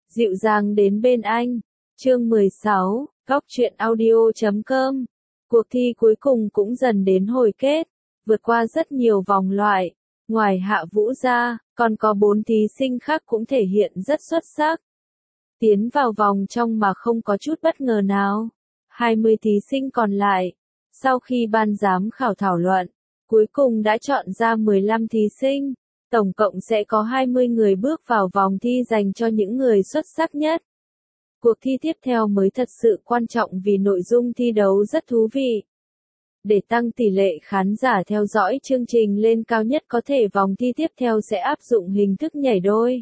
Dịu dàng đến bên anh. Chương 16, Góc truyện audio.com. Cuộc thi cuối cùng cũng dần đến hồi kết, vượt qua rất nhiều vòng loại. Ngoài Hạ Vũ ra, còn có 4 thí sinh khác cũng thể hiện rất xuất sắc. Tiến vào vòng trong mà không có chút bất ngờ nào. 20 thí sinh còn lại, sau khi ban giám khảo thảo luận, cuối cùng đã chọn ra 15 thí sinh. Tổng cộng sẽ có 20 người bước vào vòng thi dành cho những người xuất sắc nhất. Cuộc thi tiếp theo mới thật sự quan trọng vì nội dung thi đấu rất thú vị. Để tăng tỷ lệ khán giả theo dõi chương trình lên cao nhất có thể, vòng thi tiếp theo sẽ áp dụng hình thức nhảy đôi.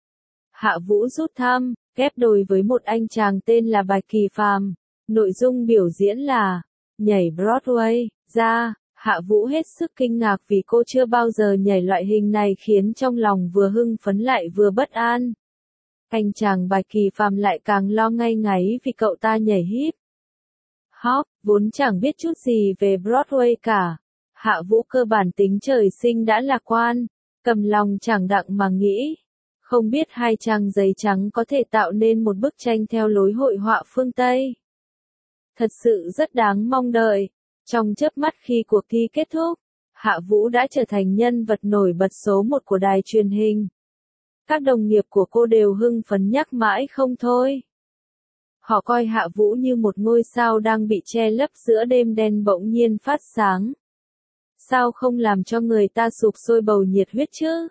Hạ Vũ rút thăm, ghép đôi với một anh chàng tên là Bạch Kỳ Phàm. Nội dung biểu diễn là nhảy Broadway. Hạ Vũ hết sức kinh ngạc vì cô chưa bao giờ nhảy loại hình này, khiến trong lòng vừa hưng phấn lại vừa bất an. Anh chàng Bạch Kỳ Phàm lại càng lo ngay ngáy vì cậu ta nhảy hip hop, vốn chẳng biết chút gì về Broadway cả. Hạ Vũ cơ bản tính trời sinh đã lạc quan, cầm lòng chẳng đặng mà nghĩ. Không biết 2 trang giấy trắng có thể tạo nên một bức tranh theo lối hội họa phương Tây. Thật sự rất đáng mong đợi. Trong chớp mắt khi cuộc thi kết thúc, Hạ Vũ đã trở thành nhân vật nổi bật số 1 của đài truyền hình. Các đồng nghiệp của cô đều hưng phấn nhắc mãi không thôi. Họ coi Hạ Vũ như một ngôi sao đang bị che lấp giữa đêm đen bỗng nhiên phát sáng. Sao không làm cho người ta sục sôi bầu nhiệt huyết chứ?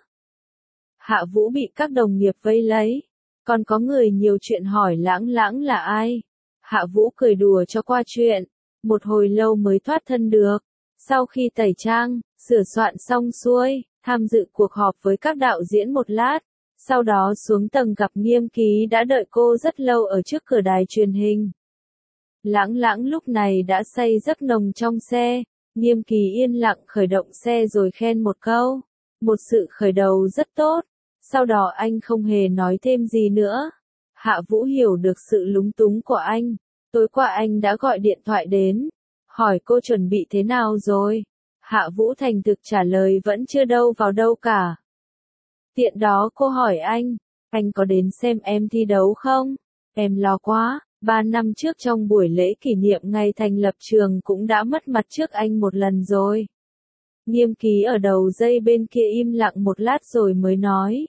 Hạ Vũ bị các đồng nghiệp vây lấy. Còn có người nhiều chuyện hỏi Lãng Lãng là ai? Hạ Vũ cười đùa cho qua chuyện. Một hồi lâu mới thoát thân được. Sau khi tẩy trang, sửa soạn xong xuôi, tham dự cuộc họp với các đạo diễn một lát. Sau đó xuống tầng gặp Nghiêm Ký đã đợi cô rất lâu ở trước cửa đài truyền hình. Lãng Lãng lúc này đã say giấc nồng trong xe. Nghiêm Ký yên lặng khởi động xe rồi khen một câu. Một sự khởi đầu rất tốt. Sau đó anh không hề nói thêm gì nữa. Hạ Vũ hiểu được sự lúng túng của anh. Tối qua anh đã gọi điện thoại đến, hỏi cô chuẩn bị thế nào rồi. Hạ Vũ thành thực trả lời vẫn chưa đâu vào đâu cả. Tiện đó cô hỏi anh có đến xem em thi đấu không? Em lo quá, 3 năm trước trong buổi lễ kỷ niệm ngày thành lập trường cũng đã mất mặt trước anh một lần rồi. Nghiêm Ký ở đầu dây bên kia im lặng một lát rồi mới nói.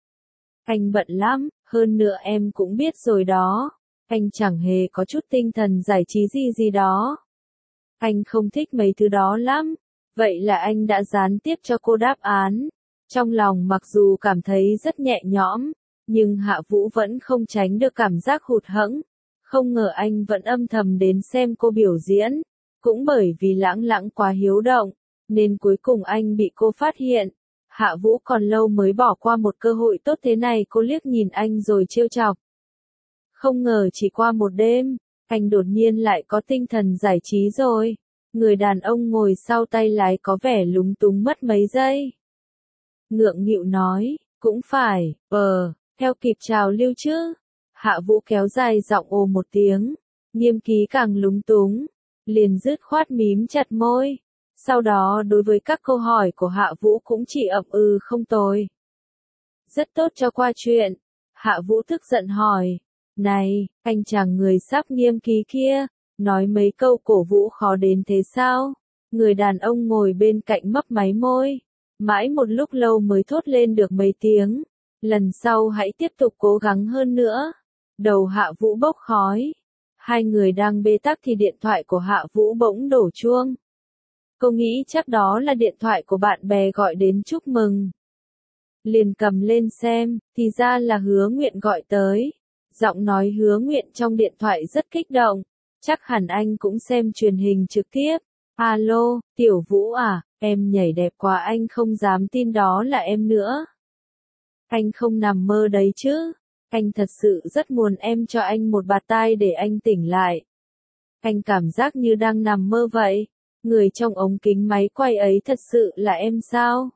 Anh bận lắm, hơn nữa em cũng biết rồi đó. Anh chẳng hề có chút tinh thần giải trí gì đó. Anh không thích mấy thứ đó lắm. Vậy là anh đã gián tiếp cho cô đáp án. Trong lòng mặc dù cảm thấy rất nhẹ nhõm, nhưng Hạ Vũ vẫn không tránh được cảm giác hụt hẫng. Không ngờ anh vẫn âm thầm đến xem cô biểu diễn. Cũng bởi vì Lãng Lãng quá hiếu động, nên cuối cùng anh bị cô phát hiện. Hạ Vũ còn lâu mới bỏ qua một cơ hội tốt thế này, cô liếc nhìn anh rồi trêu chọc. Không ngờ chỉ qua một đêm, anh đột nhiên lại có tinh thần giải trí rồi. Người đàn ông ngồi sau tay lái có vẻ lúng túng mất mấy giây. Ngượng nghịu nói, cũng phải, theo kịp trào lưu chứ. Hạ Vũ kéo dài giọng ồ một tiếng. Nghiêm Ký càng lúng túng, liền dứt khoát mím chặt môi. Sau đó đối với các câu hỏi của Hạ Vũ cũng chỉ ậm ừ không tồi. Rất tốt cho qua chuyện. Hạ Vũ tức giận hỏi. Này, anh chàng người sắp Nghiêm Ký kia, nói mấy câu cổ vũ khó đến thế sao? Người đàn ông ngồi bên cạnh mấp máy môi. Mãi một lúc lâu mới thốt lên được mấy tiếng. Lần sau hãy tiếp tục cố gắng hơn nữa. Đầu Hạ Vũ bốc khói. 2 người đang bế tắc thì điện thoại của Hạ Vũ bỗng đổ chuông. Cô nghĩ chắc đó là điện thoại của bạn bè gọi đến chúc mừng. Liền cầm lên xem, thì ra là Hứa Nguyện gọi tới. Giọng nói Hứa Nguyện trong điện thoại rất kích động. Chắc hẳn anh cũng xem truyền hình trực tiếp. Alo, Tiểu Vũ à, em nhảy đẹp quá, anh không dám tin đó là em nữa. Anh không nằm mơ đấy chứ. Anh thật sự rất muốn em cho anh một bạt tai để anh tỉnh lại. Anh cảm giác như đang nằm mơ vậy. Người trong ống kính máy quay ấy thật sự là em sao?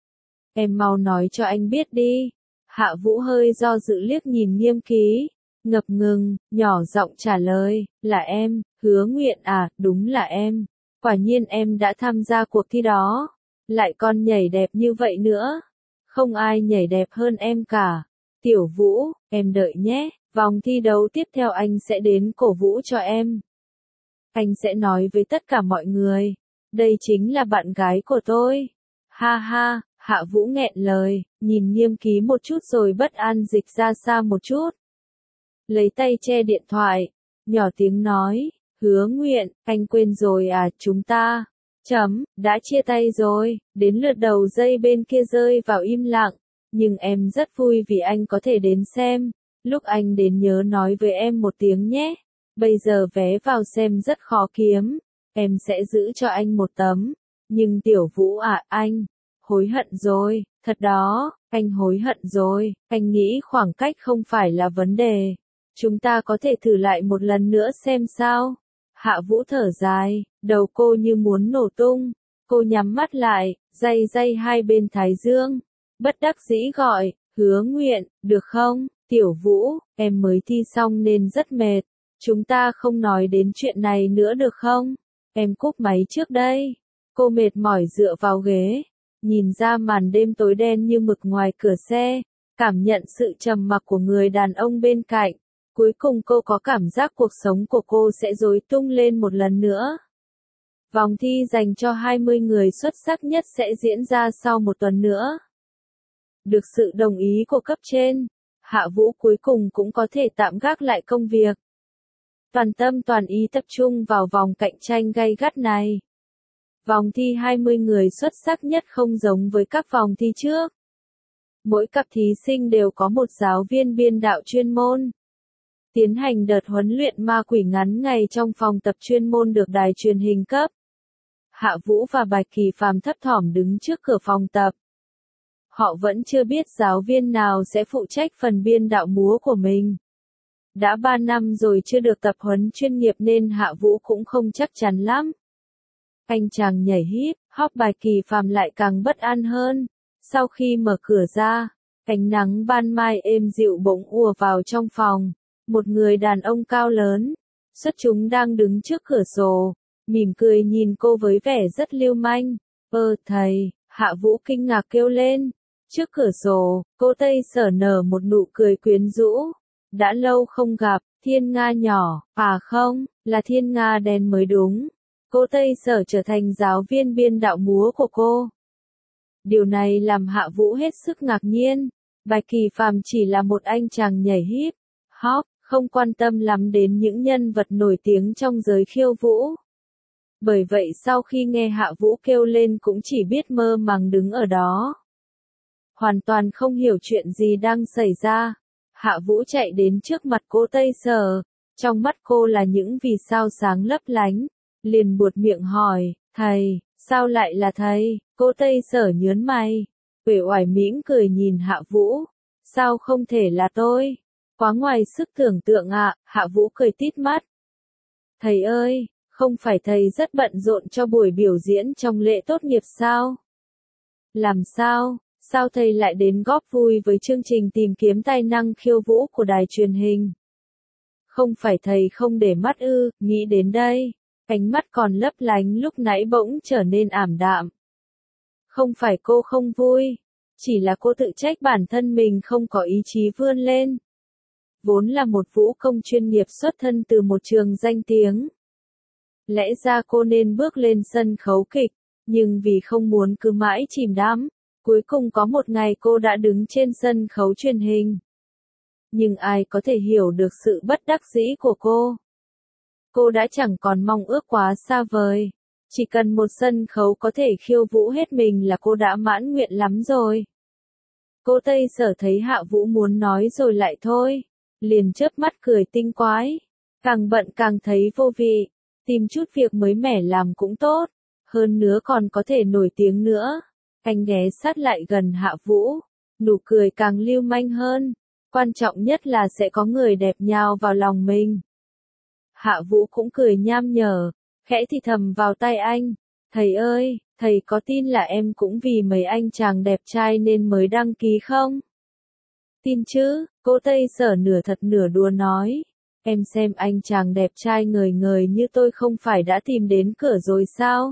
Em mau nói cho anh biết đi. Hạ Vũ hơi do dự liếc nhìn Nghiêm Ký. Ngập ngừng, nhỏ giọng trả lời, là em, Hứa Nguyện à, đúng là em. Quả nhiên em đã tham gia cuộc thi đó. Lại còn nhảy đẹp như vậy nữa. Không ai nhảy đẹp hơn em cả. Tiểu Vũ, em đợi nhé, vòng thi đấu tiếp theo anh sẽ đến cổ vũ cho em. Anh sẽ nói với tất cả mọi người, đây chính là bạn gái của tôi. Ha ha, Hạ Vũ nghẹn lời, nhìn Nghiêm Ký một chút rồi bất an dịch ra xa một chút. Lấy tay che điện thoại, nhỏ tiếng nói, Hứa Nguyện, anh quên rồi à, chúng ta, đã chia tay rồi, đến lượt đầu dây bên kia rơi vào im lặng, nhưng em rất vui vì anh có thể đến xem, lúc anh đến nhớ nói với em một tiếng nhé, bây giờ vé vào xem rất khó kiếm, em sẽ giữ cho anh một tấm, nhưng Tiểu Vũ à, anh, hối hận rồi, thật đó, anh hối hận rồi, anh nghĩ khoảng cách không phải là vấn đề. Chúng ta có thể thử lại một lần nữa xem sao. Hạ Vũ thở dài, đầu cô như muốn nổ tung. Cô nhắm mắt lại, day hai bên thái dương. Bất đắc dĩ gọi, Hứa Nguyện, được không? Tiểu Vũ, em mới thi xong nên rất mệt. Chúng ta không nói đến chuyện này nữa được không? Em cúp máy trước đây. Cô mệt mỏi dựa vào ghế, nhìn ra màn đêm tối đen như mực ngoài cửa xe, cảm nhận sự trầm mặc của người đàn ông bên cạnh. Cuối cùng cô có cảm giác cuộc sống của cô sẽ rối tung lên một lần nữa. Vòng thi dành cho 20 người xuất sắc nhất sẽ diễn ra sau một tuần nữa. Được sự đồng ý của cấp trên, Hạ Vũ cuối cùng cũng có thể tạm gác lại công việc. Toàn tâm toàn ý tập trung vào vòng cạnh tranh gay gắt này. Vòng thi 20 người xuất sắc nhất không giống với các vòng thi trước. Mỗi cặp thí sinh đều có một giáo viên biên đạo chuyên môn. Tiến hành đợt huấn luyện ma quỷ ngắn ngày trong phòng tập chuyên môn được đài truyền hình cấp. Hạ Vũ và Bạch Kỳ Phàm thấp thỏm đứng trước cửa phòng tập. Họ vẫn chưa biết giáo viên nào sẽ phụ trách phần biên đạo múa của mình. Đã 3 năm rồi chưa được tập huấn chuyên nghiệp nên Hạ Vũ cũng không chắc chắn lắm. Anh chàng nhảy híp, hóc Bạch Kỳ Phàm lại càng bất an hơn. Sau khi mở cửa ra, ánh nắng ban mai êm dịu bỗng ùa vào trong phòng. Một người đàn ông cao lớn, xuất chúng đang đứng trước cửa sổ, mỉm cười nhìn cô với vẻ rất lưu manh. Thầy, Hạ Vũ kinh ngạc kêu lên. Trước cửa sổ, cô Tây Sở nở một nụ cười quyến rũ. Đã lâu không gặp, Thiên Nga nhỏ, à không, là Thiên Nga đen mới đúng. Cô Tây Sở trở thành giáo viên biên đạo múa của cô. Điều này làm Hạ Vũ hết sức ngạc nhiên. Bạch Kỳ Phàm chỉ là một anh chàng nhảy hip hop, không quan tâm lắm đến những nhân vật nổi tiếng trong giới khiêu vũ. Bởi vậy sau khi nghe Hạ Vũ kêu lên cũng chỉ biết mơ màng đứng ở đó. Hoàn toàn không hiểu chuyện gì đang xảy ra. Hạ Vũ chạy đến trước mặt cô Tây Sở. Trong mắt cô là những vì sao sáng lấp lánh. Liền buột miệng hỏi, thầy, sao lại là thầy? Cô Tây Sở nhớn mày. Uể oải mỉm cười nhìn Hạ Vũ. Sao không thể là tôi? Quá ngoài sức tưởng tượng ạ, Hạ Vũ cười tít mắt. Thầy ơi, không phải thầy rất bận rộn cho buổi biểu diễn trong lễ tốt nghiệp sao? Làm sao? Sao thầy lại đến góp vui với chương trình tìm kiếm tài năng khiêu vũ của đài truyền hình? Không phải thầy không để mắt ư, nghĩ đến đây. Ánh mắt còn lấp lánh lúc nãy bỗng trở nên ảm đạm. Không phải cô không vui, chỉ là cô tự trách bản thân mình không có ý chí vươn lên. Vốn là một vũ công chuyên nghiệp xuất thân từ một trường danh tiếng. Lẽ ra cô nên bước lên sân khấu kịch, nhưng vì không muốn cứ mãi chìm đắm, cuối cùng có một ngày cô đã đứng trên sân khấu truyền hình. Nhưng ai có thể hiểu được sự bất đắc dĩ của cô? Cô đã chẳng còn mong ước quá xa vời. Chỉ cần một sân khấu có thể khiêu vũ hết mình là cô đã mãn nguyện lắm rồi. Cô Tây Sở thấy Hạ Vũ muốn nói rồi lại thôi. Liền chớp mắt cười tinh quái. Càng bận càng thấy vô vị. Tìm chút việc mới mẻ làm cũng tốt. Hơn nữa còn có thể nổi tiếng nữa. Anh ghé sát lại gần Hạ Vũ. Nụ cười càng lưu manh hơn. Quan trọng nhất là sẽ có người đẹp nhào vào lòng mình. Hạ Vũ cũng cười nham nhở. Khẽ thì thầm vào tai anh. Thầy ơi, thầy có tin là em cũng vì mấy anh chàng đẹp trai nên mới đăng ký không? Tin chứ, cô Tây Sở nửa thật nửa đùa nói. Em xem anh chàng đẹp trai ngời ngời như tôi không phải đã tìm đến cửa rồi sao?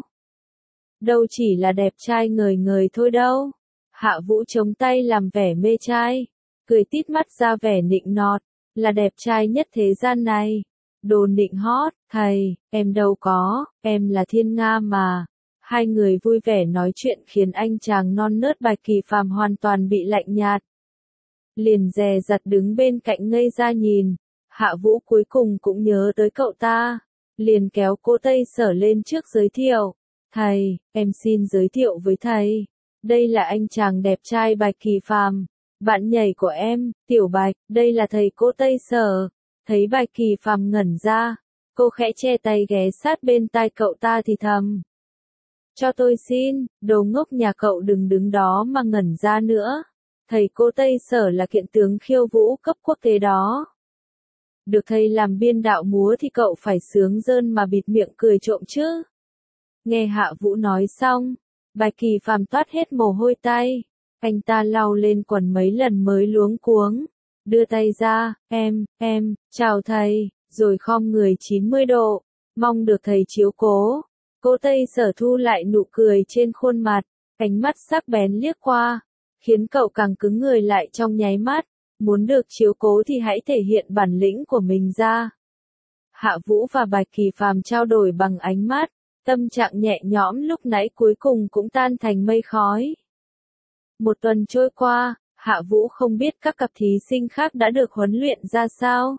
Đâu chỉ là đẹp trai ngời ngời thôi đâu. Hạ Vũ chống tay làm vẻ mê trai. cười tít mắt ra vẻ nịnh nọt, là đẹp trai nhất thế gian này. Đồ nịnh hót, thầy, em đâu có, em là Thiên Nga mà. Hai người vui vẻ nói chuyện khiến anh chàng non nớt Bạch Kỳ Phàm hoàn toàn bị lạnh nhạt. Liền dè dặt đứng bên cạnh ngây ra nhìn, Hạ Vũ cuối cùng cũng nhớ tới cậu ta, liền kéo cô Tây Sở lên trước giới thiệu. Thầy, em xin giới thiệu với thầy, đây là anh chàng đẹp trai Bạch Kỳ Phàm, bạn nhảy của em, Tiểu Bạch, đây là thầy cô Tây Sở. Thấy Bạch Kỳ Phàm ngẩn ra, cô khẽ che tay ghé sát bên tai cậu ta thì thầm. Cho tôi xin, đồ ngốc nhà cậu đừng đứng đó mà ngẩn ra nữa. Thầy cô Tây Sở là kiện tướng khiêu vũ cấp quốc tế đó. Được thầy làm biên đạo múa thì cậu phải sướng rơn mà bịt miệng cười trộm chứ. Nghe Hạ Vũ nói xong, Bạch Kỳ Phàm toát hết mồ hôi tay. Anh ta lau lên quần mấy lần mới luống cuống. Đưa tay ra, em, chào thầy, rồi khom người 90 độ, mong được thầy chiếu cố. Cô Tây Sở thu lại nụ cười trên khuôn mặt, ánh mắt sắc bén liếc qua, khiến cậu càng cứng người lại trong nháy mắt. Muốn được chiếu cố thì hãy thể hiện bản lĩnh của mình ra. Hạ Vũ và Bạch Kỳ Phàm trao đổi bằng ánh mắt, tâm trạng nhẹ nhõm lúc nãy cuối cùng cũng tan thành mây khói. Một tuần trôi qua, Hạ Vũ không biết các cặp thí sinh khác đã được huấn luyện ra sao.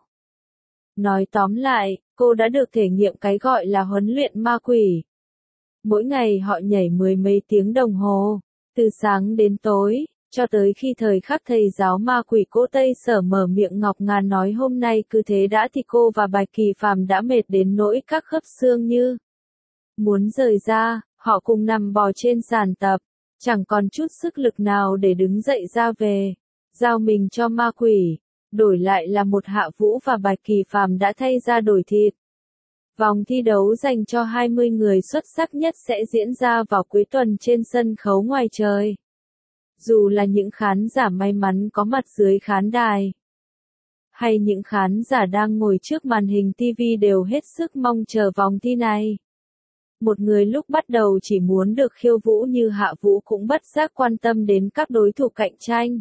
Nói tóm lại, cô đã được thể nghiệm cái gọi là huấn luyện ma quỷ. Mỗi ngày họ nhảy mười mấy tiếng đồng hồ, từ sáng đến tối, cho tới khi thời khắc thầy giáo ma quỷ cô Tây Sở mở miệng ngọc ngà nói hôm nay cứ thế đã thì cô và Bạch Kỳ Phàm đã mệt đến nỗi các khớp xương như muốn rời ra, họ cùng nằm bò trên sàn tập, chẳng còn chút sức lực nào để đứng dậy ra về, giao mình cho ma quỷ, đổi lại là một Hạ Vũ và Bạch Kỳ Phàm đã thay ra đổi thịt. Vòng thi đấu dành cho 20 người xuất sắc nhất sẽ diễn ra vào cuối tuần trên sân khấu ngoài trời. Dù là những khán giả may mắn có mặt dưới khán đài, hay những khán giả đang ngồi trước màn hình TV đều hết sức mong chờ vòng thi này. Một người lúc bắt đầu chỉ muốn được khiêu vũ như Hạ Vũ cũng bất giác quan tâm đến các đối thủ cạnh tranh.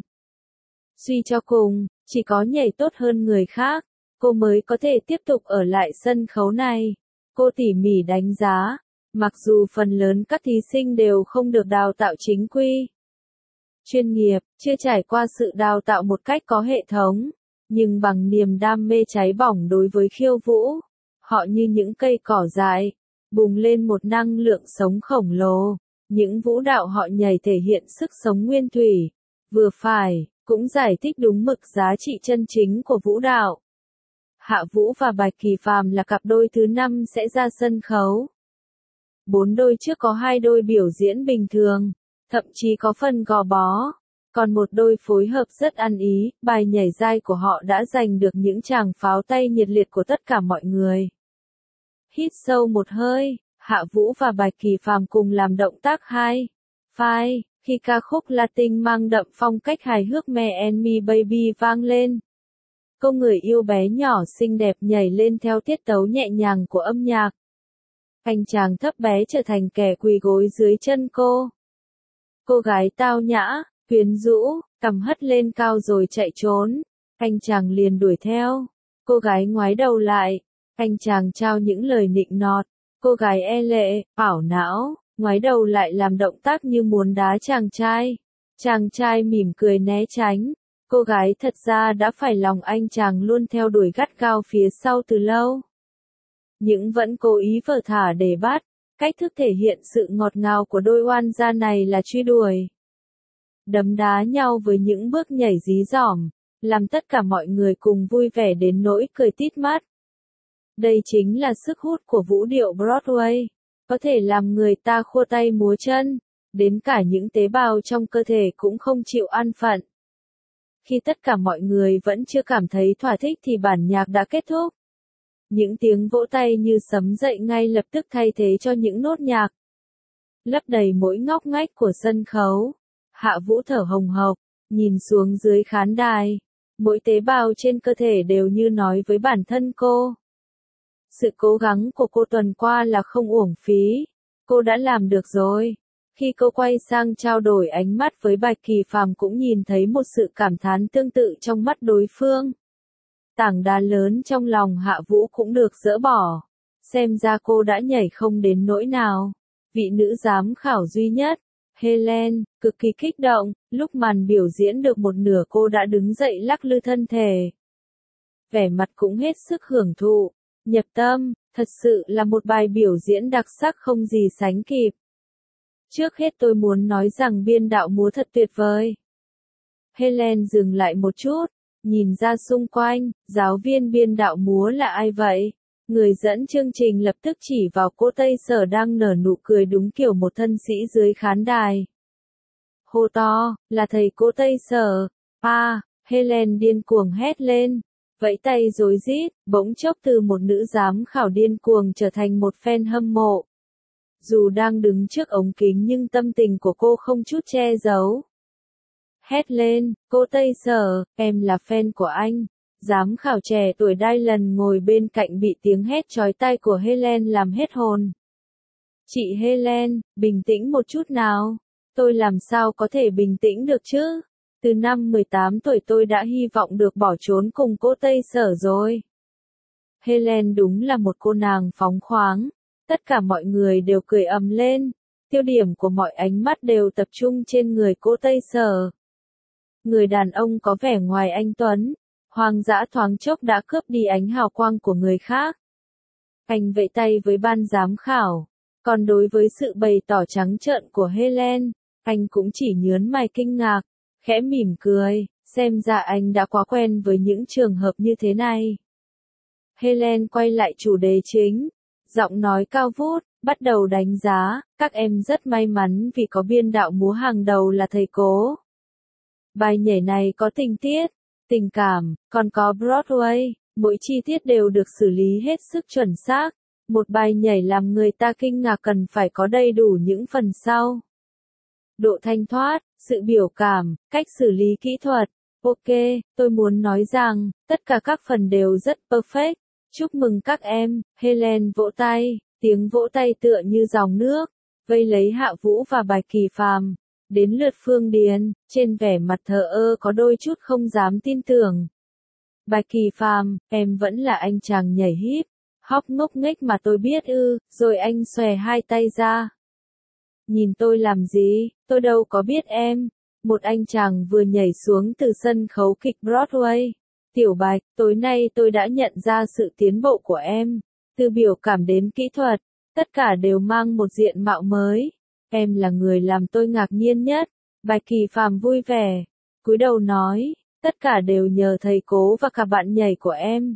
Suy cho cùng, chỉ có nhảy tốt hơn người khác, cô mới có thể tiếp tục ở lại sân khấu này. Cô tỉ mỉ đánh giá, mặc dù phần lớn các thí sinh đều không được đào tạo chính quy, chuyên nghiệp, chưa trải qua sự đào tạo một cách có hệ thống, nhưng bằng niềm đam mê cháy bỏng đối với khiêu vũ, họ như những cây cỏ dại, bùng lên một năng lượng sống khổng lồ. Những vũ đạo họ nhảy thể hiện sức sống nguyên thủy, vừa phải, cũng giải thích đúng mực giá trị chân chính của vũ đạo. Hạ Vũ và Bạch Kỳ Phàm là cặp đôi thứ 5 sẽ ra sân khấu. 4 đôi trước có 2 đôi biểu diễn bình thường, thậm chí có phần gò bó, còn một đôi phối hợp rất ăn ý, bài nhảy dai của họ đã giành được những tràng pháo tay nhiệt liệt của tất cả mọi người. Hít sâu một hơi, Hạ Vũ và Bạch Kỳ Phàm cùng làm động tác 2, phai, khi ca khúc Latin mang đậm phong cách hài hước Me and Me Baby vang lên. Cô người yêu bé nhỏ xinh đẹp nhảy lên theo tiết tấu nhẹ nhàng của âm nhạc. Anh chàng thấp bé trở thành kẻ quỳ gối dưới chân cô. Cô gái tao nhã, quyến rũ, cằm hất lên cao rồi chạy trốn. Anh chàng liền đuổi theo. Cô gái ngoái đầu lại. Anh chàng trao những lời nịnh nọt. Cô gái e lệ, ảo não, ngoái đầu lại làm động tác như muốn đá chàng trai. Chàng trai mỉm cười né tránh. Cô gái thật ra đã phải lòng anh chàng luôn theo đuổi gắt gao phía sau từ lâu. Nhưng vẫn cố ý vờ thả để bắt. Cách thức thể hiện sự ngọt ngào của đôi oan gia này là truy đuổi, đấm đá nhau với những bước nhảy dí dỏm, làm tất cả mọi người cùng vui vẻ đến nỗi cười tít mắt. Đây chính là sức hút của vũ điệu Broadway, có thể làm người ta khua tay múa chân, đến cả những tế bào trong cơ thể cũng không chịu an phận. Khi tất cả mọi người vẫn chưa cảm thấy thỏa thích thì bản nhạc đã kết thúc. Những tiếng vỗ tay như sấm dậy ngay lập tức thay thế cho những nốt nhạc, lấp đầy mỗi ngóc ngách của sân khấu. Hạ Vũ thở hồng hộc, nhìn xuống dưới khán đài. Mỗi tế bào trên cơ thể đều như nói với bản thân cô. Sự cố gắng của cô tuần qua là không uổng phí. Cô đã làm được rồi. Khi cô quay sang trao đổi ánh mắt với Bạch Kỳ Phàm cũng nhìn thấy một sự cảm thán tương tự trong mắt đối phương. Tảng đá lớn trong lòng Hạ Vũ cũng được dỡ bỏ. Xem ra cô đã nhảy không đến nỗi nào. Vị nữ giám khảo duy nhất, Helen, cực kỳ kích động, lúc màn biểu diễn được một nửa cô đã đứng dậy lắc lư thân thể. Vẻ mặt cũng hết sức hưởng thụ, nhập tâm, thật sự là một bài biểu diễn đặc sắc không gì sánh kịp. Trước hết tôi muốn nói rằng biên đạo múa thật tuyệt vời. Helen dừng lại một chút, nhìn ra xung quanh, giáo viên biên đạo múa là ai vậy? Người dẫn chương trình lập tức chỉ vào cô Tây Sở đang nở nụ cười đúng kiểu một thân sĩ dưới khán đài. Hô to, là thầy cô Tây Sở. Helen điên cuồng hét lên, vẫy tay rối rít, bỗng chốc từ một nữ giám khảo điên cuồng trở thành một fan hâm mộ. Dù đang đứng trước ống kính nhưng tâm tình của cô không chút che giấu. Hét lên, cô Tây Sở, em là fan của anh. Giám khảo trẻ tuổi Dylan ngồi bên cạnh bị tiếng hét chói tai của Helen làm hết hồn. Chị Helen, bình tĩnh một chút nào. Tôi làm sao có thể bình tĩnh được chứ? Từ năm 18 tuổi tôi đã hy vọng được bỏ trốn cùng cô Tây Sở rồi. Helen đúng là một cô nàng phóng khoáng. Tất cả mọi người đều cười ầm lên. Tiêu điểm của mọi ánh mắt đều tập trung trên người cô Tây Sở. Người đàn ông có vẻ ngoài anh tuấn, hoang dã thoáng chốc đã cướp đi ánh hào quang của người khác. Anh vẫy tay với ban giám khảo, còn đối với sự bày tỏ trắng trợn của Helen, anh cũng chỉ nhướng mày kinh ngạc, khẽ mỉm cười, xem ra anh đã quá quen với những trường hợp như thế này. Helen quay lại chủ đề chính, giọng nói cao vút, bắt đầu đánh giá, các em rất may mắn vì có biên đạo múa hàng đầu là thầy Cố. Bài nhảy này có tình tiết, tình cảm, còn có Broadway, mỗi chi tiết đều được xử lý hết sức chuẩn xác. Một bài nhảy làm người ta kinh ngạc cần phải có đầy đủ những phần sau. Độ thanh thoát, sự biểu cảm, cách xử lý kỹ thuật. Ok, tôi muốn nói rằng, tất cả các phần đều rất perfect. Chúc mừng các em, Helen vỗ tay, tiếng vỗ tay tựa như dòng nước, vây lấy Hạ Vũ và Bạch Kỳ Phàm. Đến lượt Phương Điền, trên vẻ mặt thờ ơ có đôi chút không dám tin tưởng. Bạch Kỳ Phàm, em vẫn là anh chàng nhảy hip, hop ngốc nghếch mà tôi biết ư, rồi anh xòe hai tay ra. Nhìn tôi làm gì, tôi đâu có biết em. Một anh chàng vừa nhảy xuống từ sân khấu kịch Broadway. Tiểu Bạch, tối nay tôi đã nhận ra sự tiến bộ của em. Từ biểu cảm đến kỹ thuật, tất cả đều mang một diện mạo mới. Em là người làm tôi ngạc nhiên nhất. Bạch Kỳ Phàm vui vẻ, cúi đầu nói, tất cả đều nhờ thầy Cố và cả bạn nhảy của em.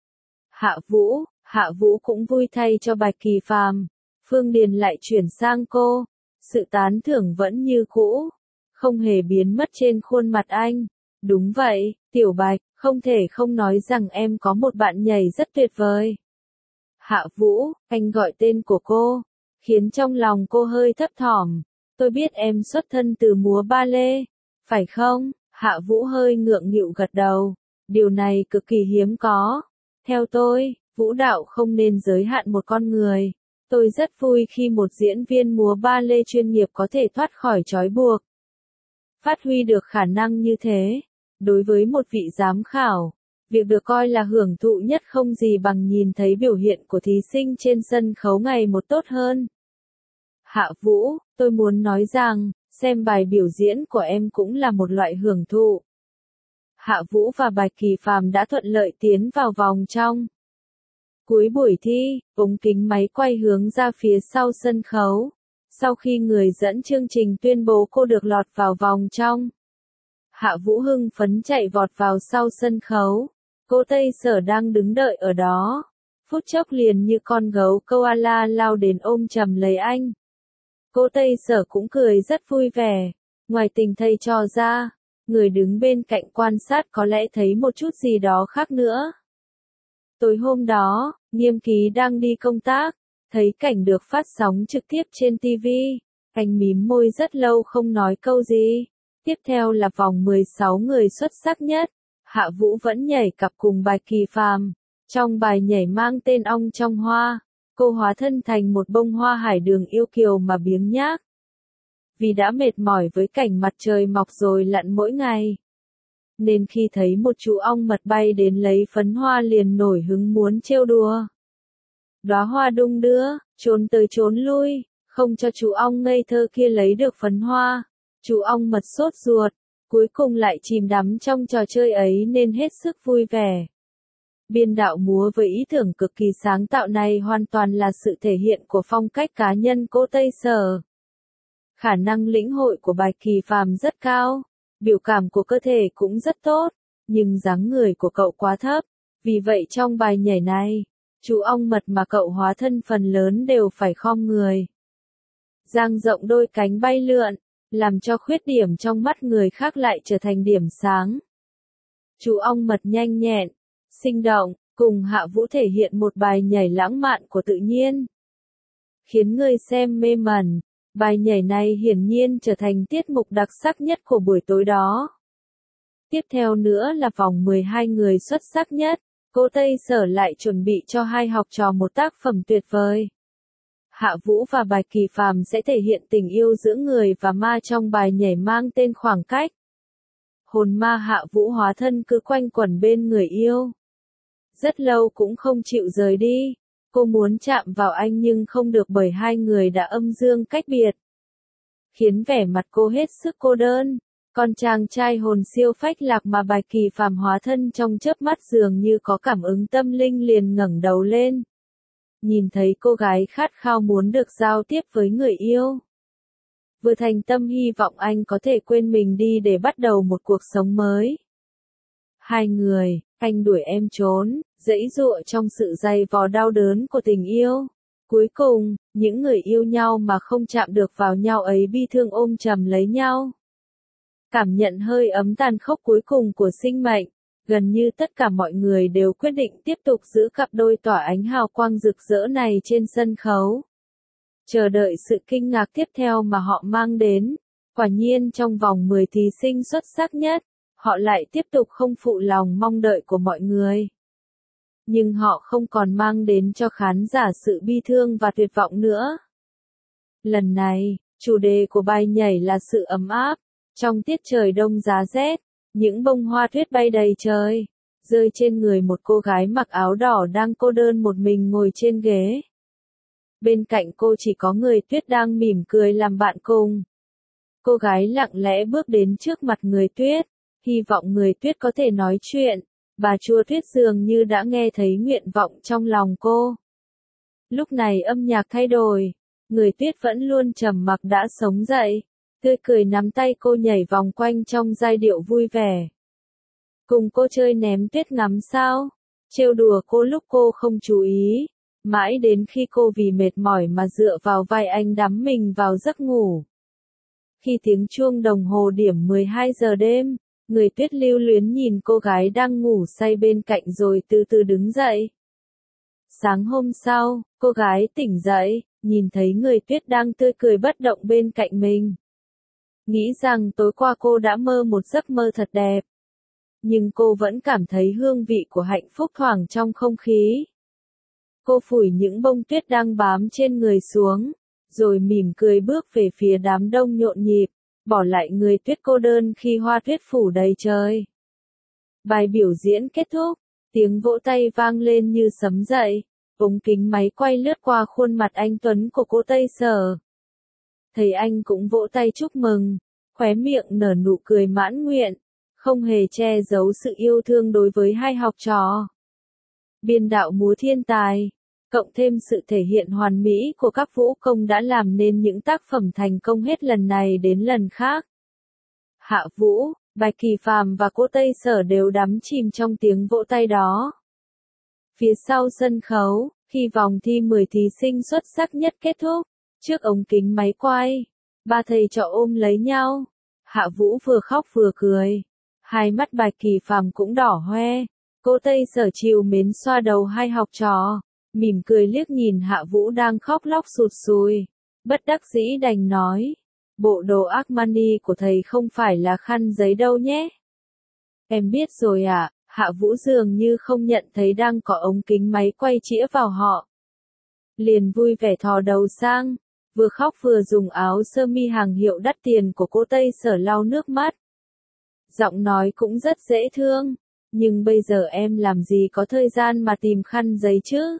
Hạ Vũ cũng vui thay cho Bạch Kỳ Phàm. Phương Điền lại chuyển sang cô, sự tán thưởng vẫn như cũ, không hề biến mất trên khuôn mặt anh. Đúng vậy, Tiểu Bạch, không thể không nói rằng em có một bạn nhảy rất tuyệt vời. Hạ Vũ, anh gọi tên của cô, khiến trong lòng cô hơi thấp thỏm. Tôi biết em xuất thân từ múa ba lê, phải không? Hạ Vũ hơi ngượng nghịu gật đầu. Điều này cực kỳ hiếm có. Theo tôi, vũ đạo không nên giới hạn một con người. Tôi rất vui khi một diễn viên múa ba lê chuyên nghiệp có thể thoát khỏi trói buộc. Phát huy được khả năng như thế. Đối với một vị giám khảo, việc được coi là hưởng thụ nhất không gì bằng nhìn thấy biểu hiện của thí sinh trên sân khấu ngày một tốt hơn. Hạ Vũ, tôi muốn nói rằng, xem bài biểu diễn của em cũng là một loại hưởng thụ. Hạ Vũ và Bạch Kỳ Phàm đã thuận lợi tiến vào vòng trong. Cuối buổi thi, ống kính máy quay hướng ra phía sau sân khấu. Sau khi người dẫn chương trình tuyên bố cô được lọt vào vòng trong, Hạ Vũ hưng phấn chạy vọt vào sau sân khấu. Cô Tây Sở đang đứng đợi ở đó. Phút chốc liền như con gấu koala lao đến ôm chầm lấy anh. Cô Tây Sở cũng cười rất vui vẻ. Ngoài tình thầy trò ra, người đứng bên cạnh quan sát có lẽ thấy một chút gì đó khác nữa. Tối hôm đó, Nghiêm Ký đang đi công tác, thấy cảnh được phát sóng trực tiếp trên TV. Anh mím môi rất lâu không nói câu gì. Tiếp theo là vòng 16 người xuất sắc nhất. Hạ Vũ vẫn nhảy cặp cùng Bạch Kỳ Phàm. Trong bài nhảy mang tên Ong trong hoa, cô hóa thân thành một bông hoa hải đường yêu kiều mà biếng nhác. vì đã mệt mỏi với cảnh mặt trời mọc rồi lặn mỗi ngày. Nên khi thấy một chú ong mật bay đến lấy phấn hoa liền nổi hứng muốn trêu đùa. Đóa hoa đung đưa, trốn tới trốn lui, không cho chú ong ngây thơ kia lấy được phấn hoa. Chú ong mật sốt ruột, cuối cùng lại chìm đắm trong trò chơi ấy nên hết sức vui vẻ. Biên đạo múa với ý tưởng cực kỳ sáng tạo này hoàn toàn là sự thể hiện của phong cách cá nhân cô Tây Sở. Khả năng lĩnh hội của Bạch Kỳ Phàm rất cao, biểu cảm của cơ thể cũng rất tốt, nhưng dáng người của cậu quá thấp, vì vậy trong bài nhảy này, chú ong mật mà cậu hóa thân phần lớn đều phải khom người. Dang rộng đôi cánh bay lượn, làm cho khuyết điểm trong mắt người khác lại trở thành điểm sáng. Chú ong mật nhanh nhẹn, sinh động, cùng Hạ Vũ thể hiện một bài nhảy lãng mạn của tự nhiên, khiến người xem mê mẩn. Bài nhảy này hiển nhiên trở thành tiết mục đặc sắc nhất của buổi tối đó. Tiếp theo nữa là vòng 12 người xuất sắc nhất, cô Tây Sở lại chuẩn bị cho hai học trò một tác phẩm tuyệt vời. Hạ Vũ và Bạch Kỳ Phàm sẽ thể hiện tình yêu giữa người và ma trong bài nhảy mang tên Khoảng Cách. Hồn ma Hạ Vũ hóa thân cứ quanh quẩn bên người yêu. Rất lâu cũng không chịu rời đi. Cô muốn chạm vào anh nhưng không được bởi hai người đã âm dương cách biệt. Khiến vẻ mặt cô hết sức cô đơn. Còn chàng trai hồn siêu phách lạc mà Bạch Kỳ Phàm hóa thân trong chớp mắt dường như có cảm ứng tâm linh liền ngẩng đầu lên. Nhìn thấy cô gái khát khao muốn được giao tiếp với người yêu. Vừa thành tâm hy vọng anh có thể quên mình đi để bắt đầu một cuộc sống mới. Hai người, anh đuổi em trốn, giãy giụa trong sự dày vò đau đớn của tình yêu. Cuối cùng, những người yêu nhau mà không chạm được vào nhau ấy bi thương ôm chầm lấy nhau. Cảm nhận hơi ấm tàn khốc cuối cùng của sinh mệnh, gần như tất cả mọi người đều quyết định tiếp tục giữ cặp đôi tỏa ánh hào quang rực rỡ này trên sân khấu. Chờ đợi sự kinh ngạc tiếp theo mà họ mang đến. Quả nhiên trong vòng 10 thí sinh xuất sắc nhất, họ lại tiếp tục không phụ lòng mong đợi của mọi người. Nhưng họ không còn mang đến cho khán giả sự bi thương và tuyệt vọng nữa. Lần này, chủ đề của bài nhảy là sự ấm áp. Trong tiết trời đông giá rét, những bông hoa tuyết bay đầy trời, rơi trên người một cô gái mặc áo đỏ đang cô đơn một mình ngồi trên ghế. Bên cạnh cô chỉ có người tuyết đang mỉm cười làm bạn cùng. Cô gái lặng lẽ bước đến trước mặt người tuyết, hy vọng người tuyết có thể nói chuyện. Bà Chua Tuyết dường như đã nghe thấy nguyện vọng trong lòng cô. Lúc này âm nhạc thay đổi, người tuyết vẫn luôn trầm mặc đã sống dậy, tươi cười nắm tay cô nhảy vòng quanh trong giai điệu vui vẻ. Cùng cô chơi ném tuyết ngắm sao, trêu đùa cô lúc cô không chú ý, mãi đến khi cô vì mệt mỏi mà dựa vào vai anh đắm mình vào giấc ngủ. Khi tiếng chuông đồng hồ điểm 12 giờ đêm, người tuyết lưu luyến nhìn cô gái đang ngủ say bên cạnh rồi từ từ đứng dậy. Sáng hôm sau, cô gái tỉnh dậy, nhìn thấy người tuyết đang tươi cười bất động bên cạnh mình. Nghĩ rằng tối qua cô đã mơ một giấc mơ thật đẹp. Nhưng cô vẫn cảm thấy hương vị của hạnh phúc thoảng trong không khí. Cô phủi những bông tuyết đang bám trên người xuống, rồi mỉm cười bước về phía đám đông nhộn nhịp, bỏ lại người tuyết cô đơn khi hoa tuyết phủ đầy trời. Bài biểu diễn kết thúc, tiếng vỗ tay vang lên như sấm dậy, ống kính máy quay lướt qua khuôn mặt anh tuấn của cô Tây Sở. Thấy anh cũng vỗ tay chúc mừng, khóe miệng nở nụ cười mãn nguyện, không hề che giấu sự yêu thương đối với hai học trò. Biên đạo múa thiên tài, cộng thêm sự thể hiện hoàn mỹ của các vũ công đã làm nên những tác phẩm thành công hết lần này đến lần khác. Hạ Vũ, Bạch Kỳ Phàm và cô Tây Sở đều đắm chìm trong tiếng vỗ tay đó. Phía sau sân khấu, khi vòng thi 10 thí sinh xuất sắc nhất kết thúc, trước ống kính máy quay, ba thầy trò ôm lấy nhau. Hạ Vũ vừa khóc vừa cười. Hai mắt Bạch Kỳ Phàm cũng đỏ hoe. Cô Tây Sở trìu mến xoa đầu hai học trò, mỉm cười liếc nhìn Hạ Vũ đang khóc lóc sụt sùi. Bất đắc dĩ đành nói, bộ đồ Armani của thầy không phải là khăn giấy đâu nhé. Em biết rồi ạ. Hạ Vũ dường như không nhận thấy đang có ống kính máy quay chĩa vào họ. Liền vui vẻ thò đầu sang, vừa khóc vừa dùng áo sơ mi hàng hiệu đắt tiền của cô Tây Sở lau nước mắt. Giọng nói cũng rất dễ thương, nhưng bây giờ em làm gì có thời gian mà tìm khăn giấy chứ?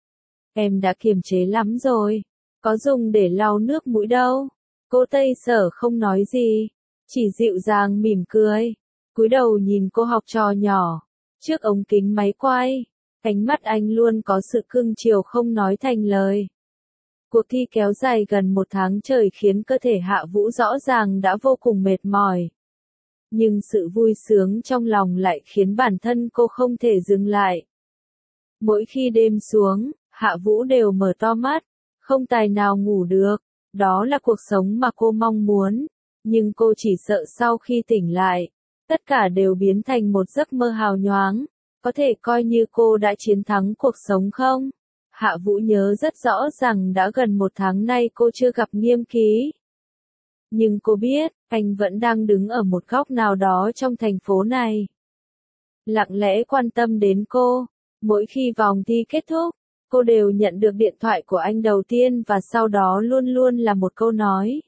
Em đã kiềm chế lắm rồi, có dùng để lau nước mũi đâu. Cô Tây Sở không nói gì, chỉ dịu dàng mỉm cười, cúi đầu nhìn cô học trò nhỏ, trước ống kính máy quay, ánh mắt anh luôn có sự cưng chiều không nói thành lời. Cuộc thi kéo dài gần 1 tháng trời khiến cơ thể Hạ Vũ rõ ràng đã vô cùng mệt mỏi. Nhưng sự vui sướng trong lòng lại khiến bản thân cô không thể dừng lại. Mỗi khi đêm xuống, Hạ Vũ đều mở to mắt, không tài nào ngủ được. Đó là cuộc sống mà cô mong muốn, nhưng cô chỉ sợ sau khi tỉnh lại, tất cả đều biến thành một giấc mơ hào nhoáng. Có thể coi như cô đã chiến thắng cuộc sống không? Hạ Vũ nhớ rất rõ rằng đã gần 1 tháng nay cô chưa gặp Nghiêm Ký. Nhưng cô biết, anh vẫn đang đứng ở một góc nào đó trong thành phố này. Lặng lẽ quan tâm đến cô. Mỗi khi vòng thi kết thúc, cô đều nhận được điện thoại của anh đầu tiên và sau đó luôn luôn là một câu nói.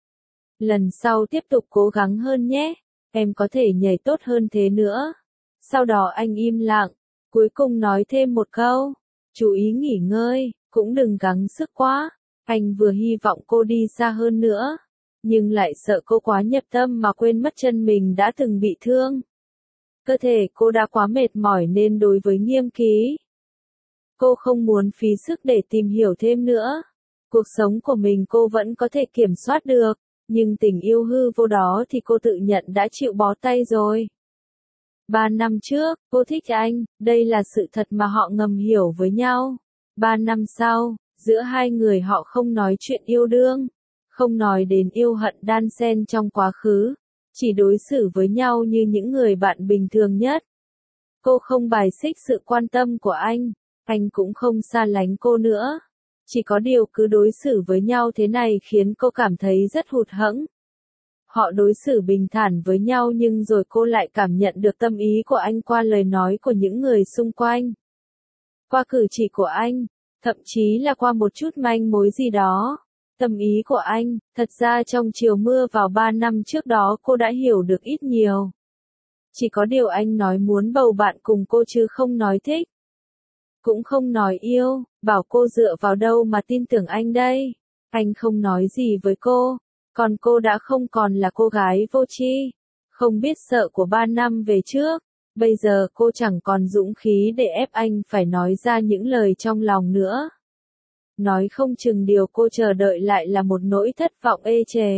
Lần sau tiếp tục cố gắng hơn nhé, em có thể nhảy tốt hơn thế nữa. Sau đó anh im lặng, cuối cùng nói thêm một câu, chú ý nghỉ ngơi, cũng đừng gắng sức quá. Anh vừa hy vọng cô đi xa hơn nữa, nhưng lại sợ cô quá nhập tâm mà quên mất chân mình đã từng bị thương. Cơ thể cô đã quá mệt mỏi nên đối với Nghiêm Ký, cô không muốn phí sức để tìm hiểu thêm nữa. Cuộc sống của mình cô vẫn có thể kiểm soát được, nhưng tình yêu hư vô đó thì cô tự nhận đã chịu bó tay rồi. 3 năm trước, cô thích anh, đây là sự thật mà họ ngầm hiểu với nhau. 3 năm sau, giữa hai người họ không nói chuyện yêu đương, không nói đến yêu hận đan xen trong quá khứ, chỉ đối xử với nhau như những người bạn bình thường nhất. Cô không bài xích sự quan tâm của anh cũng không xa lánh cô nữa. Chỉ có điều cứ đối xử với nhau thế này khiến cô cảm thấy rất hụt hẫng. Họ đối xử bình thản với nhau nhưng rồi cô lại cảm nhận được tâm ý của anh qua lời nói của những người xung quanh. Qua cử chỉ của anh, thậm chí là qua một chút manh mối gì đó. Tâm ý của anh, thật ra trong chiều mưa vào 3 năm trước đó cô đã hiểu được ít nhiều. Chỉ có điều anh nói muốn bầu bạn cùng cô chứ không nói thích. Cũng không nói yêu, bảo cô dựa vào đâu mà tin tưởng anh đây. Anh không nói gì với cô, còn cô đã không còn là cô gái vô tri, không biết sợ của 3 năm về trước. Bây giờ cô chẳng còn dũng khí để ép anh phải nói ra những lời trong lòng nữa. Nói không chừng điều cô chờ đợi lại là một nỗi thất vọng ê chề.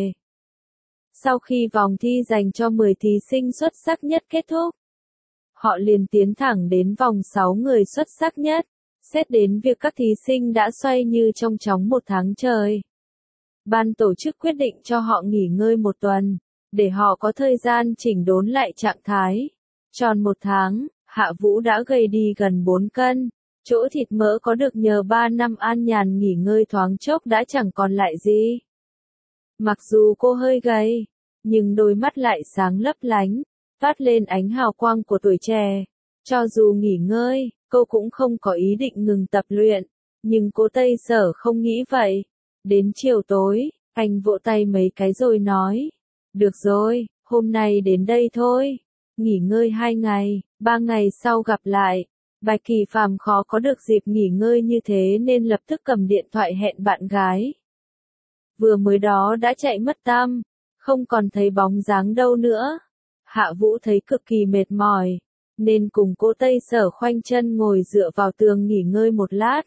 Sau khi vòng thi dành cho 10 thí sinh xuất sắc nhất kết thúc, họ liền tiến thẳng đến vòng 6 người xuất sắc nhất. Xét đến việc các thí sinh đã xoay như trong chóng 1 tháng trời, ban tổ chức quyết định cho họ nghỉ ngơi 1 tuần, để họ có thời gian chỉnh đốn lại trạng thái. Tròn 1 tháng, Hạ Vũ đã gầy đi gần 4 cân, chỗ thịt mỡ có được nhờ 3 năm an nhàn nghỉ ngơi thoáng chốc đã chẳng còn lại gì. Mặc dù cô hơi gầy, nhưng đôi mắt lại sáng lấp lánh, phát lên ánh hào quang của tuổi trẻ. Cho dù nghỉ ngơi, cô cũng không có ý định ngừng tập luyện, nhưng cô Tây Sở không nghĩ vậy. Đến chiều tối, anh vỗ tay mấy cái rồi nói, được rồi, hôm nay đến đây thôi, nghỉ ngơi 2 ngày, 3 ngày sau gặp lại. Bạch Kỳ Phàm khó có được dịp nghỉ ngơi như thế nên lập tức cầm điện thoại hẹn bạn gái. Vừa mới đó đã chạy mất tăm, không còn thấy bóng dáng đâu nữa. Hạ Vũ thấy cực kỳ mệt mỏi, nên cùng cô Tây Sở khoanh chân ngồi dựa vào tường nghỉ ngơi một lát.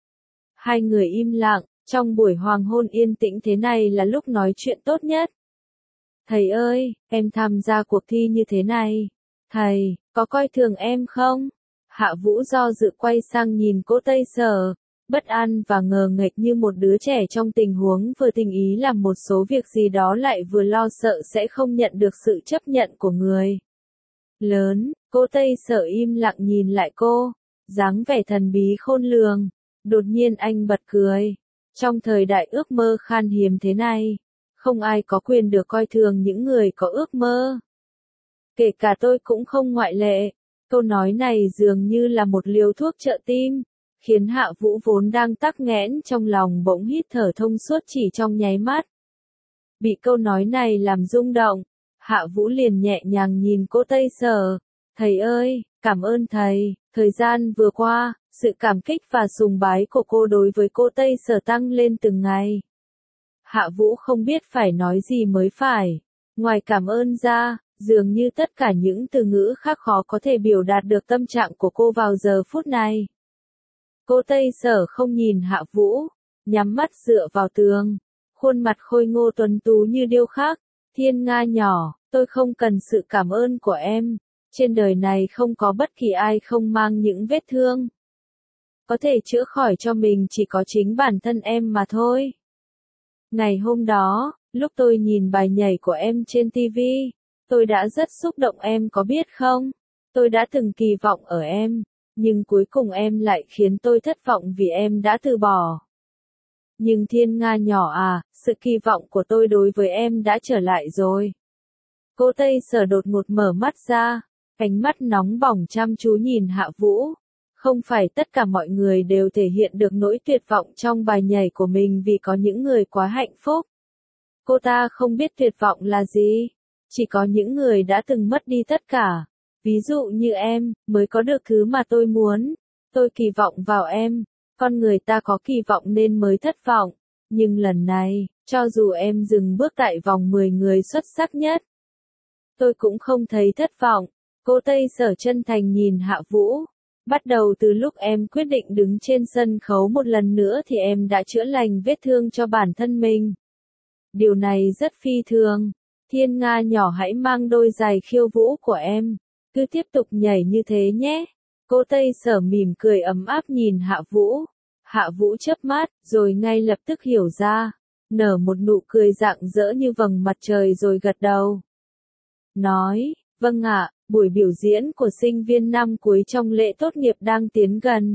Hai người im lặng, trong buổi hoàng hôn yên tĩnh thế này là lúc nói chuyện tốt nhất. Thầy ơi, em tham gia cuộc thi như thế này, thầy, có coi thường em không? Hạ Vũ do dự quay sang nhìn cô Tây Sở, bất an và ngờ nghệch như một đứa trẻ trong tình huống vừa tình ý làm một số việc gì đó lại vừa lo sợ sẽ không nhận được sự chấp nhận của người lớn. Cô Tây Sở im lặng nhìn lại cô, dáng vẻ thần bí khôn lường. Đột nhiên anh bật cười. Trong thời đại ước mơ khan hiếm thế này, không ai có quyền được coi thường những người có ước mơ. Kể cả tôi cũng không ngoại lệ. Câu nói này dường như là một liều thuốc trợ tim, khiến Hạ Vũ vốn đang tắc nghẽn trong lòng bỗng hít thở thông suốt chỉ trong nháy mắt. Bị câu nói này làm rung động, Hạ Vũ liền nhẹ nhàng nhìn cô Tây Sở. Thầy ơi, cảm ơn thầy, thời gian vừa qua, sự cảm kích và sùng bái của cô đối với cô Tây Sở tăng lên từng ngày. Hạ Vũ không biết phải nói gì mới phải. Ngoài cảm ơn ra, dường như tất cả những từ ngữ khác khó có thể biểu đạt được tâm trạng của cô vào giờ phút này. Cô Tây Sở không nhìn Hạ Vũ, nhắm mắt dựa vào tường, khuôn mặt khôi ngô tuấn tú như điêu khắc. Thiên Nga nhỏ, tôi không cần sự cảm ơn của em. Trên đời này không có bất kỳ ai không mang những vết thương. Có thể chữa khỏi cho mình chỉ có chính bản thân em mà thôi. Ngày hôm đó, lúc tôi nhìn bài nhảy của em trên TV, tôi đã rất xúc động, em có biết không? Tôi đã từng kỳ vọng ở em, nhưng cuối cùng em lại khiến tôi thất vọng vì em đã từ bỏ. Nhưng Thiên Nga nhỏ à, sự kỳ vọng của tôi đối với em đã trở lại rồi. Cô Tây Sở đột ngột mở mắt ra, ánh mắt nóng bỏng chăm chú nhìn Hạ Vũ. Không phải tất cả mọi người đều thể hiện được nỗi tuyệt vọng trong bài nhảy của mình vì có những người quá hạnh phúc. Cô ta không biết tuyệt vọng là gì. Chỉ có những người đã từng mất đi tất cả. Ví dụ như em, mới có được thứ mà tôi muốn. Tôi kỳ vọng vào em. Con người ta có kỳ vọng nên mới thất vọng. Nhưng lần này, cho dù em dừng bước tại vòng 10 người xuất sắc nhất, tôi cũng không thấy thất vọng. Cô Tây Sở chân thành nhìn Hạ Vũ. Bắt đầu từ lúc em quyết định đứng trên sân khấu một lần nữa thì em đã chữa lành vết thương cho bản thân mình. Điều này rất phi thường. Thiên Nga nhỏ, hãy mang đôi giày khiêu vũ của em. Cứ tiếp tục nhảy như thế nhé. Cô Tây Sở mỉm cười ấm áp nhìn Hạ Vũ. Hạ Vũ chớp mắt, rồi ngay lập tức hiểu ra. Nở một nụ cười rạng rỡ như vầng mặt trời rồi gật đầu. Nói, vâng ạ. Buổi biểu diễn của sinh viên năm cuối trong lễ tốt nghiệp đang tiến gần.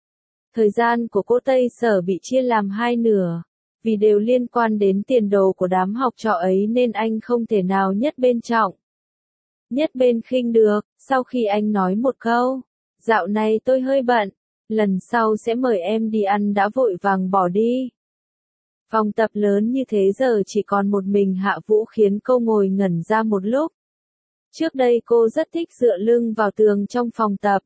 Thời gian của cô Tây Sở bị chia làm hai nửa. Vì đều liên quan đến tiền đồ của đám học trò ấy nên anh không thể nào nhất bên trọng, nhất bên khinh được. Sau khi anh nói một câu, dạo này tôi hơi bận, lần sau sẽ mời em đi ăn, đã vội vàng bỏ đi. Phòng tập lớn như thế giờ chỉ còn một mình Hạ Vũ khiến cô ngồi ngẩn ra một lúc. Trước đây cô rất thích dựa lưng vào tường trong phòng tập.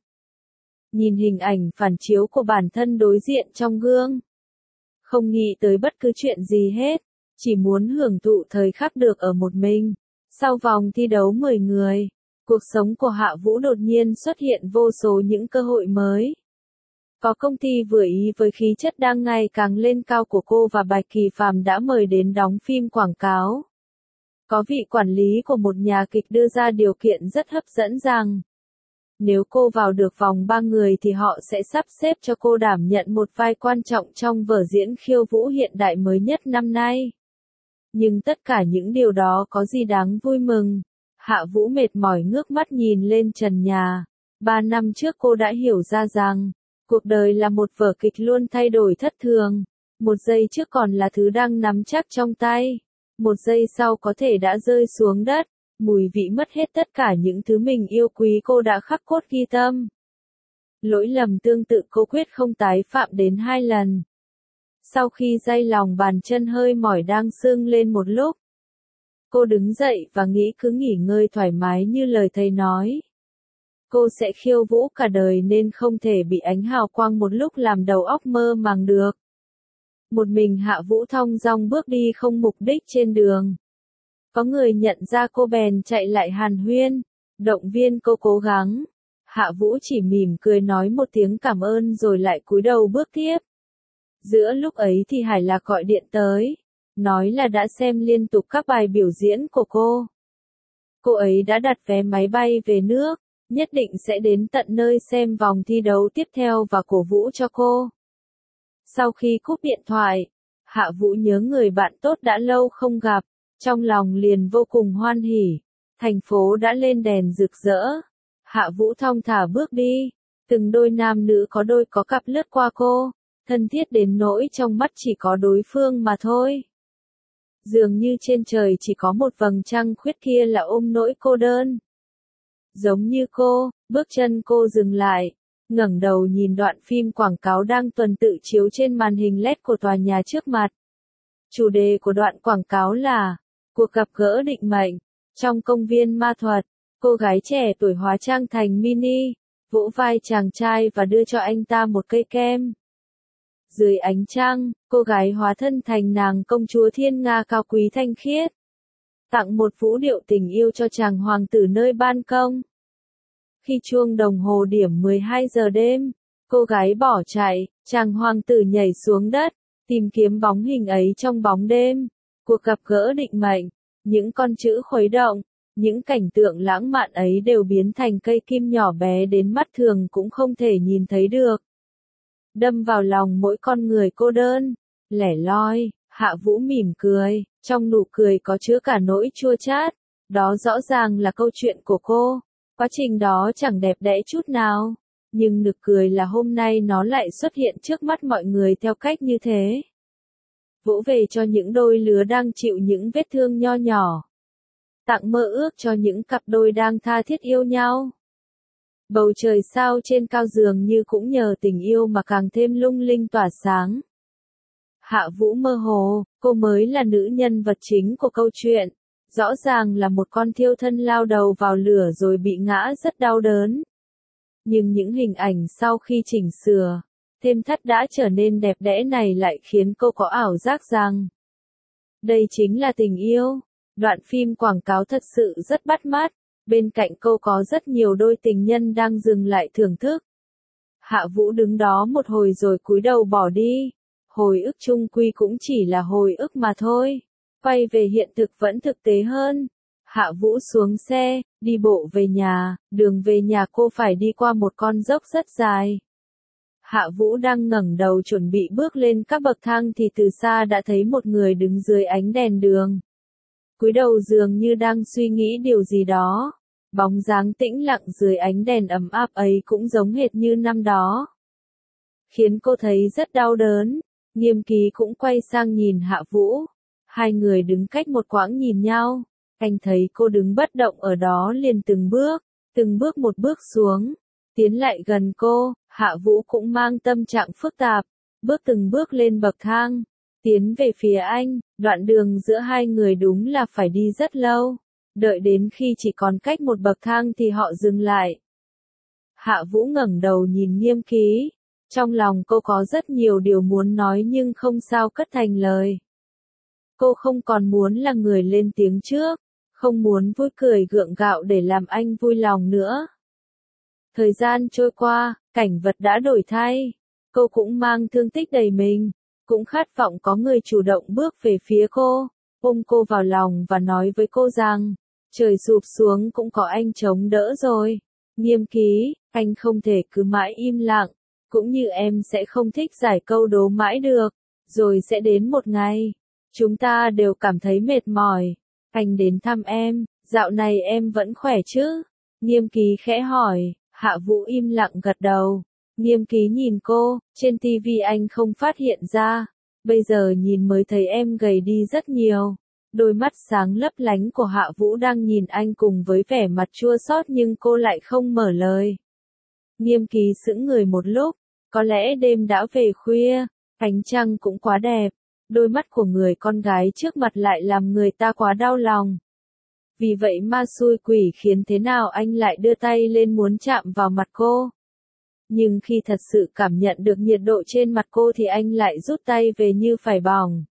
Nhìn hình ảnh phản chiếu của bản thân đối diện trong gương. Không nghĩ tới bất cứ chuyện gì hết. Chỉ muốn hưởng thụ thời khắc được ở một mình. Sau vòng thi đấu 10 người, cuộc sống của Hạ Vũ đột nhiên xuất hiện vô số những cơ hội mới. Có công ty vừa ý với khí chất đang ngày càng lên cao của cô và Bạch Kỳ Phàm đã mời đến đóng phim quảng cáo. Có vị quản lý của một nhà kịch đưa ra điều kiện rất hấp dẫn rằng nếu cô vào được vòng 3 người thì họ sẽ sắp xếp cho cô đảm nhận một vai quan trọng trong vở diễn khiêu vũ hiện đại mới nhất năm nay. Nhưng tất cả những điều đó có gì đáng vui mừng. Hạ Vũ mệt mỏi ngước mắt nhìn lên trần nhà. 3 năm trước cô đã hiểu ra rằng cuộc đời là một vở kịch luôn thay đổi thất thường. Một giây trước còn là thứ đang nắm chắc trong tay. Một giây sau có thể đã rơi xuống đất. Mùi vị mất hết tất cả những thứ mình yêu quý cô đã khắc cốt ghi tâm. Lỗi lầm tương tự cô quyết không tái phạm đến 2 lần. Sau khi day lòng bàn chân hơi mỏi đang sưng lên một lúc, cô đứng dậy và nghĩ cứ nghỉ ngơi thoải mái như lời thầy nói. Cô sẽ khiêu vũ cả đời nên không thể bị ánh hào quang một lúc làm đầu óc mơ màng được. Một mình Hạ Vũ thong dong bước đi không mục đích trên đường. Có người nhận ra cô bèn chạy lại hàn huyên, động viên cô cố gắng. Hạ Vũ chỉ mỉm cười nói một tiếng cảm ơn rồi lại cúi đầu bước tiếp. Giữa lúc ấy thì Hải Lạc gọi điện tới, nói là đã xem liên tục các bài biểu diễn của cô. Cô ấy đã đặt vé máy bay về nước, nhất định sẽ đến tận nơi xem vòng thi đấu tiếp theo và cổ vũ cho cô. Sau khi cúp điện thoại, Hạ Vũ nhớ người bạn tốt đã lâu không gặp, trong lòng liền vô cùng hoan hỉ. Thành phố đã lên đèn rực rỡ. Hạ Vũ thong thả bước đi, từng đôi nam nữ có đôi có cặp lướt qua cô, thân thiết đến nỗi trong mắt chỉ có đối phương mà thôi. Dường như trên trời chỉ có một vầng trăng khuyết kia là ôm nỗi cô đơn. Giống như cô, bước chân cô dừng lại, ngẩng đầu nhìn đoạn phim quảng cáo đang tuần tự chiếu trên màn hình LED của tòa nhà trước mặt. Chủ đề của đoạn quảng cáo là cuộc gặp gỡ định mệnh. Trong công viên ma thuật, cô gái trẻ tuổi hóa trang thành Minnie, vỗ vai chàng trai và đưa cho anh ta một cây kem. Dưới ánh trăng, cô gái hóa thân thành nàng công chúa thiên nga cao quý thanh khiết, tặng một vũ điệu tình yêu cho chàng hoàng tử nơi ban công. Khi chuông đồng hồ điểm 12 giờ đêm, cô gái bỏ chạy, chàng hoàng tử nhảy xuống đất, tìm kiếm bóng hình ấy trong bóng đêm. Cuộc gặp gỡ định mệnh, những con chữ khuấy động, những cảnh tượng lãng mạn ấy đều biến thành cây kim nhỏ bé đến mắt thường cũng không thể nhìn thấy được. Đâm vào lòng mỗi con người cô đơn, lẻ loi, Hạ Vũ mỉm cười, trong nụ cười có chứa cả nỗi chua chát. Đó rõ ràng là câu chuyện của cô. Quá trình đó chẳng đẹp đẽ chút nào, nhưng nực cười là hôm nay nó lại xuất hiện trước mắt mọi người theo cách như thế. Vỗ về cho những đôi lứa đang chịu những vết thương nho nhỏ. Tặng mơ ước cho những cặp đôi đang tha thiết yêu nhau. Bầu trời sao trên cao dường như cũng nhờ tình yêu mà càng thêm lung linh tỏa sáng. Hạ Vũ mơ hồ, cô mới là nữ nhân vật chính của câu chuyện. Rõ ràng là một con thiêu thân lao đầu vào lửa rồi bị ngã rất đau đớn. Nhưng những hình ảnh sau khi chỉnh sửa, thêm thắt đã trở nên đẹp đẽ này lại khiến cô có ảo giác rằng đây chính là tình yêu. Đoạn phim quảng cáo thật sự rất bắt mắt, bên cạnh cô có rất nhiều đôi tình nhân đang dừng lại thưởng thức. Hạ Vũ đứng đó một hồi rồi cúi đầu bỏ đi. Hồi ức chung quy cũng chỉ là hồi ức mà thôi. Quay về hiện thực vẫn thực tế hơn. Hạ Vũ xuống xe, đi bộ về nhà, đường về nhà cô phải đi qua một con dốc rất dài. Hạ Vũ đang ngẩng đầu chuẩn bị bước lên các bậc thang thì từ xa đã thấy một người đứng dưới ánh đèn đường. Cúi đầu dường như đang suy nghĩ điều gì đó. Bóng dáng tĩnh lặng dưới ánh đèn ấm áp ấy cũng giống hệt như năm đó. Khiến cô thấy rất đau đớn. Nghiêm Ký cũng quay sang nhìn Hạ Vũ. Hai người đứng cách một quãng nhìn nhau. Anh thấy cô đứng bất động ở đó liền từng bước một bước xuống. Tiến lại gần cô, Hạ Vũ cũng mang tâm trạng phức tạp. Từng bước lên bậc thang. Tiến về phía anh, đoạn đường giữa hai người đúng là phải đi rất lâu. Đợi đến khi chỉ còn cách một bậc thang thì họ dừng lại. Hạ Vũ ngẩng đầu nhìn Nghiêm Ký. Trong lòng cô có rất nhiều điều muốn nói nhưng không sao cất thành lời. Cô không còn muốn là người lên tiếng trước, không muốn vui cười gượng gạo để làm anh vui lòng nữa. Thời gian trôi qua, cảnh vật đã đổi thay. Cô cũng mang thương tích đầy mình, cũng khát vọng có người chủ động bước về phía cô, ôm cô vào lòng và nói với cô rằng, trời sụp xuống cũng có anh chống đỡ rồi. Nghiêm Ký, anh không thể cứ mãi im lặng, cũng như em sẽ không thích giải câu đố mãi được, rồi sẽ đến một ngày, chúng ta đều cảm thấy mệt mỏi. Anh đến thăm em, dạo này em vẫn khỏe chứ? Nghiêm Ký khẽ hỏi, Hạ Vũ im lặng gật đầu. Nghiêm Ký nhìn cô, trên tivi anh không phát hiện ra, bây giờ nhìn mới thấy em gầy đi rất nhiều. Đôi mắt sáng lấp lánh của Hạ Vũ đang nhìn anh cùng với vẻ mặt chua xót nhưng cô lại không mở lời. Nghiêm Ký sững người một lúc, có lẽ đêm đã về khuya, ánh trăng cũng quá đẹp, đôi mắt của người con gái trước mặt lại làm người ta quá đau lòng. Vì vậy ma xui quỷ khiến thế nào anh lại đưa tay lên muốn chạm vào mặt cô. Nhưng khi thật sự cảm nhận được nhiệt độ trên mặt cô thì anh lại rút tay về như phải bỏng.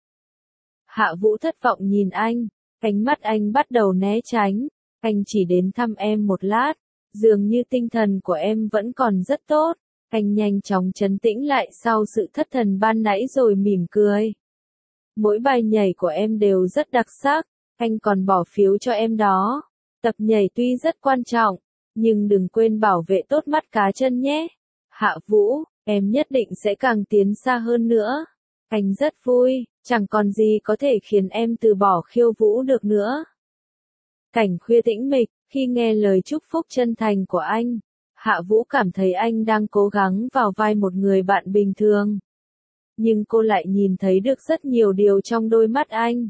Hạ Vũ thất vọng nhìn anh, ánh mắt anh bắt đầu né tránh, anh chỉ đến thăm em một lát, dường như tinh thần của em vẫn còn rất tốt. Anh nhanh chóng trấn tĩnh lại sau sự thất thần ban nãy rồi mỉm cười. Mỗi bài nhảy của em đều rất đặc sắc, anh còn bỏ phiếu cho em đó. Tập nhảy tuy rất quan trọng, nhưng đừng quên bảo vệ tốt mắt cá chân nhé. Hạ Vũ, em nhất định sẽ càng tiến xa hơn nữa. Anh rất vui, chẳng còn gì có thể khiến em từ bỏ khiêu vũ được nữa. Cảnh khuya tĩnh mịch, khi nghe lời chúc phúc chân thành của anh, Hạ Vũ cảm thấy anh đang cố gắng vào vai một người bạn bình thường. Nhưng cô lại nhìn thấy được rất nhiều điều trong đôi mắt anh.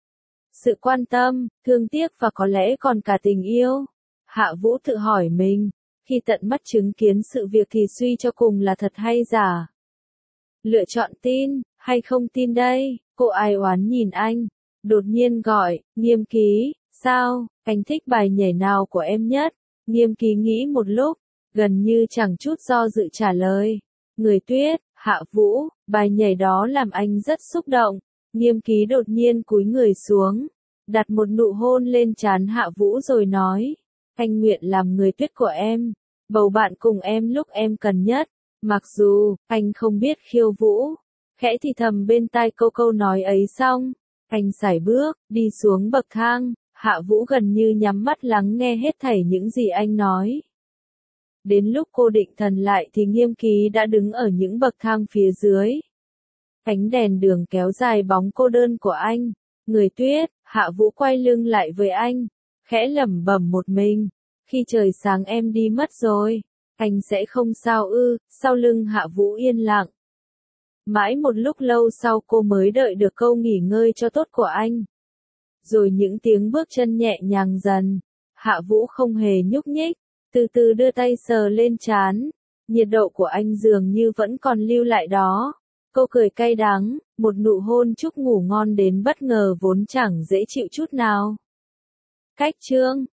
Sự quan tâm, thương tiếc và có lẽ còn cả tình yêu. Hạ Vũ tự hỏi mình, khi tận mắt chứng kiến sự việc thì suy cho cùng là thật hay giả. Lựa chọn tin, hay không tin đây? Cô ai oán nhìn anh, đột nhiên gọi, Nghiêm Ký, sao, anh thích bài nhảy nào của em nhất? Nghiêm Ký nghĩ một lúc, gần như chẳng chút do dự trả lời. Người Tuyết, Hạ Vũ, bài nhảy đó làm anh rất xúc động. Nghiêm Ký đột nhiên cúi người xuống, đặt một nụ hôn lên trán Hạ Vũ rồi nói, anh nguyện làm người Tuyết của em, bầu bạn cùng em lúc em cần nhất. Mặc dù, anh không biết khiêu vũ, khẽ thì thầm bên tai câu nói ấy xong, anh sải bước, đi xuống bậc thang, Hạ Vũ gần như nhắm mắt lắng nghe hết thảy những gì anh nói. Đến lúc cô định thần lại thì Nghiêm Ký đã đứng ở những bậc thang phía dưới. Ánh đèn đường kéo dài bóng cô đơn của anh. Người Tuyết, Hạ Vũ quay lưng lại với anh, khẽ lẩm bẩm một mình. Khi trời sáng em đi mất rồi, anh sẽ không sao ư? Sau lưng Hạ Vũ yên lặng. Mãi một lúc lâu sau cô mới đợi được câu nghỉ ngơi cho tốt của anh. Rồi những tiếng bước chân nhẹ nhàng dần. Hạ Vũ không hề nhúc nhích, từ từ đưa tay sờ lên trán. Nhiệt độ của anh dường như vẫn còn lưu lại đó. Cô cười cay đắng, một nụ hôn chúc ngủ ngon đến bất ngờ vốn chẳng dễ chịu chút nào. Cách chương